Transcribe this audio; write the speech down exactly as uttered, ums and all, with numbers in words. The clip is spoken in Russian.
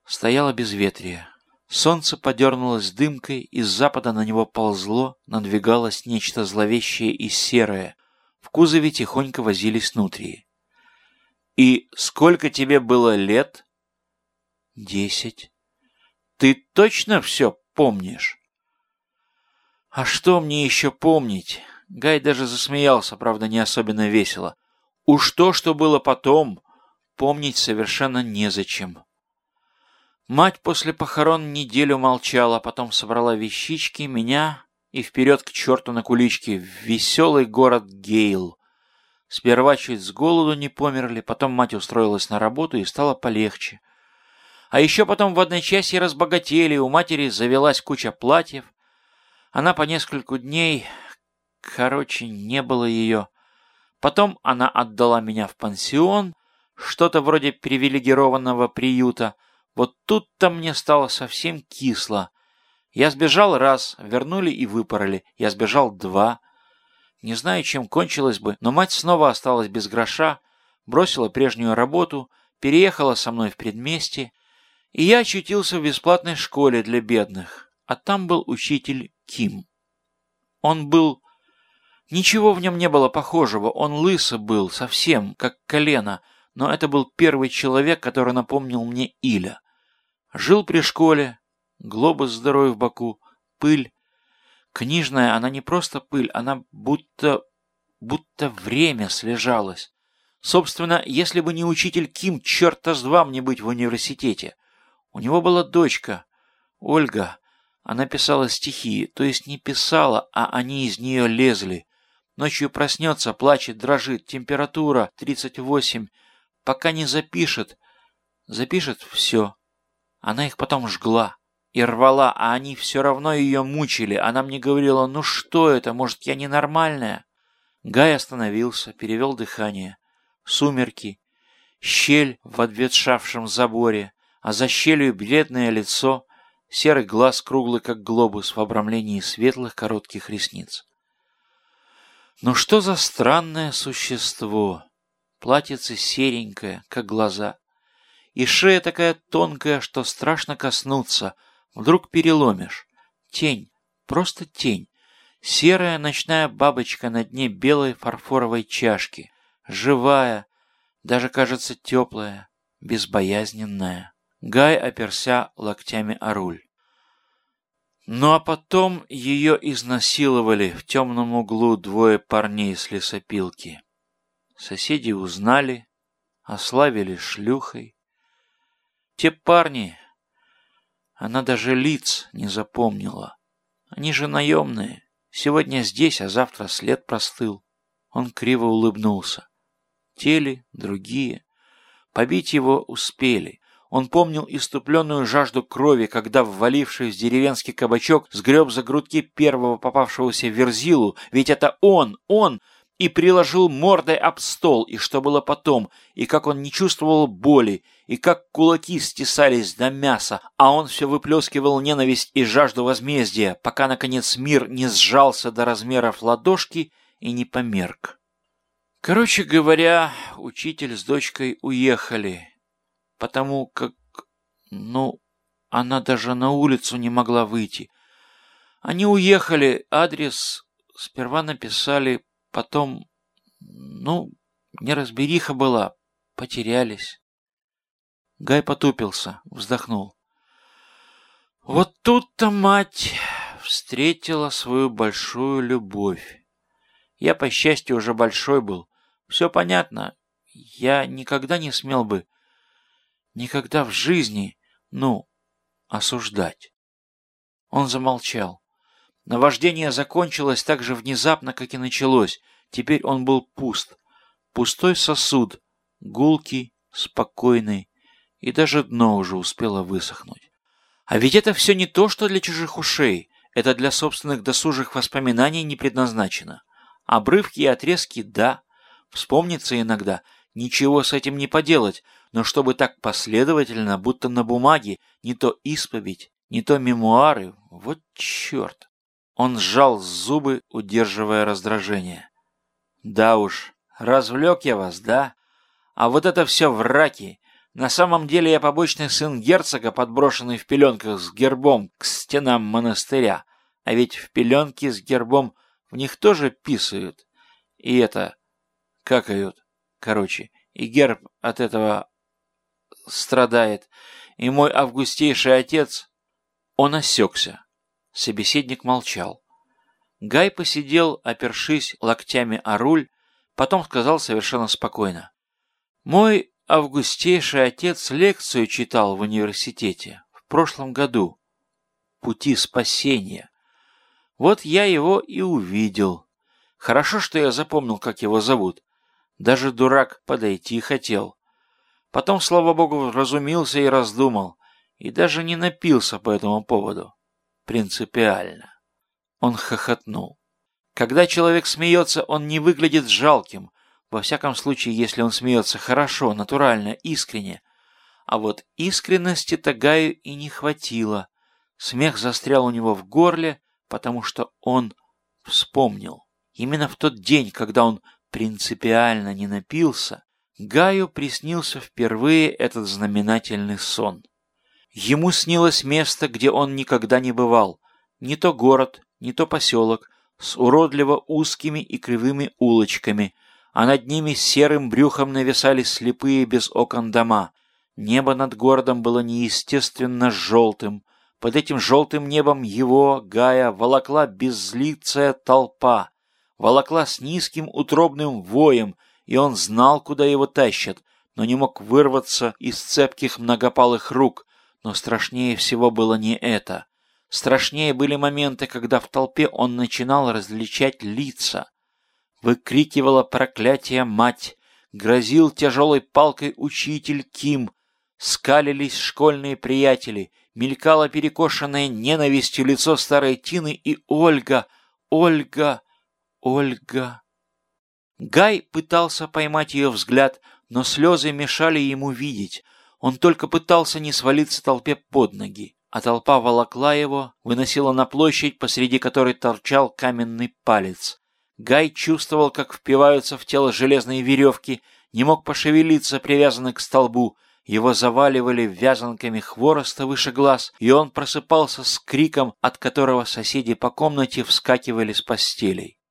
Стояло безветрие. Солнце подернулось дымкой, из запада на него ползло, надвигалось нечто зловещее и серое. В кузове тихонько возились нутрии. «И сколько тебе было лет?» «Десять». «Ты точно все помнишь?» «А что мне еще помнить?» Гай даже засмеялся, правда, не особенно весело. «Уж то, что было потом, помнить совершенно незачем». Мать после похорон неделю молчала, потом собрала вещички, меня и вперед к черту на куличке в веселый город Гейл. Сперва чуть с голоду не померли, потом мать устроилась на работу и стало полегче. А еще потом в одночасье разбогатели, у матери завелась куча платьев. Она по нескольку дней... Короче, не было ее. Потом она отдала меня в пансион, что-то вроде привилегированного приюта. Вот тут-то мне стало совсем кисло. Я сбежал раз, вернули и выпороли. Я сбежал два. Не знаю, чем кончилось бы, но мать снова осталась без гроша, бросила прежнюю работу, переехала со мной в предместье, и я очутился в бесплатной школе для бедных, а там был учитель Ким. Он был... Ничего в нем не было похожего, он лысый был, совсем, как колено, но это был первый человек, который напомнил мне Иля. Жил при школе, глобус здоровый в боку, пыль. Книжная, она не просто пыль, она будто... будто время слежалось. Собственно, если бы не учитель Ким, черта с два мне быть в университете. У него была дочка, Ольга. Она писала стихи, то есть не писала, а они из нее лезли. Ночью проснется, плачет, дрожит, температура тридцать восемь. Пока не запишет. Запишет — все. Она их потом жгла и рвала, а они все равно ее мучили. Она мне говорила: ну что это, может, я ненормальная? Гай остановился, перевел дыхание. Сумерки, щель в обветшавшем заборе, а за щелью бледное лицо, серый глаз круглый, как глобус, в обрамлении светлых коротких ресниц. Ну что за странное существо? Платьице серенькое, как глаза, и шея такая тонкая, что страшно коснуться, вдруг переломишь. Тень, просто тень. Серая ночная бабочка на дне белой фарфоровой чашки, живая, даже, кажется, теплая, безбоязненная. Гай оперся локтями о руль. Ну а потом ее изнасиловали в темном углу двое парней с лесопилки. Соседи узнали, ославили шлюхой. Те парни, она даже лиц не запомнила. Они же наемные. Сегодня здесь, а завтра след простыл. Он криво улыбнулся. Те ли, другие. Побить его успели. Он помнил иступленную жажду крови, когда, ввалившись в деревенский кабачок, сгреб за грудки первого попавшегося верзилу, ведь это он, он, и приложил мордой об стол, и что было потом, и как он не чувствовал боли, и как кулаки стесались до мяса, а он все выплескивал ненависть и жажду возмездия, пока, наконец, мир не сжался до размеров ладошки и не померк. Короче говоря, учитель с дочкой уехали, потому как, ну, она даже на улицу не могла выйти. Они уехали, адрес сперва написали, потом, ну, неразбериха была, потерялись. Гай потупился, вздохнул. Вот тут-то мать встретила свою большую любовь. Я, по счастью, уже большой был. Все понятно. Я никогда не смел бы, никогда в жизни, ну, осуждать. Он замолчал. Наваждение закончилось так же внезапно, как и началось. Теперь он был пуст. Пустой сосуд, гулкий, спокойный, и даже дно уже успело высохнуть. А ведь это все не то, что для чужих ушей. Это для собственных досужих воспоминаний не предназначено. Обрывки и отрезки — да. Вспомнится иногда. Ничего с этим не поделать. Но чтобы так последовательно, будто на бумаге, не то исповедь, не то мемуары, вот черт. Он сжал зубы, удерживая раздражение. Да уж, развлек я вас, да? А вот это все враки. На самом деле я побочный сын герцога, подброшенный в пеленках с гербом к стенам монастыря. А ведь в пеленки с гербом в них тоже писают. И это... какают. Короче, и герб от этого страдает. И мой августейший отец... Он осекся. Собеседник молчал. Гай посидел, опершись локтями о руль, потом сказал совершенно спокойно. Мой августейший отец лекцию читал в университете в прошлом году. Пути спасения. Вот я его и увидел. Хорошо, что я запомнил, как его зовут. Даже дурак подойти хотел. Потом, слава богу, разумился и раздумал. И даже не напился по этому поводу. Принципиально. Он хохотнул. Когда человек смеется, он не выглядит жалким. Во всяком случае, если он смеется хорошо, натурально, искренне. А вот искренности-то Гаю и не хватило. Смех застрял у него в горле, потому что он вспомнил. Именно в тот день, когда он принципиально не напился, Гаю приснился впервые этот знаменательный сон. Ему снилось место, где он никогда не бывал. Не то город, не то поселок, с уродливо узкими и кривыми улочками, а над ними серым брюхом нависали слепые без окон дома. Небо над городом было неестественно желтым. Под этим желтым небом его, Гая, волокла безлицая толпа. Волокла с низким утробным воем, и он знал, куда его тащат, но не мог вырваться из цепких многопалых рук. Но страшнее всего было не это. Страшнее были моменты, когда в толпе он начинал различать лица. Выкрикивала проклятие мать, грозил тяжелой палкой учитель Ким, скалились школьные приятели, мелькало перекошенное ненавистью лицо старой Тины и Ольга, Ольга, Ольга. Гай пытался поймать ее взгляд, но слезы мешали ему видеть. Он только пытался не свалиться толпе под ноги, а толпа волокла его, выносила на площадь, посреди которой торчал каменный палец. Гай чувствовал, как впиваются в тело железные веревки, не мог пошевелиться, привязанный к столбу. Его заваливали вязанками хвороста выше глаз, и он просыпался с криком, от которого соседи по комнате вскакивали с постелей.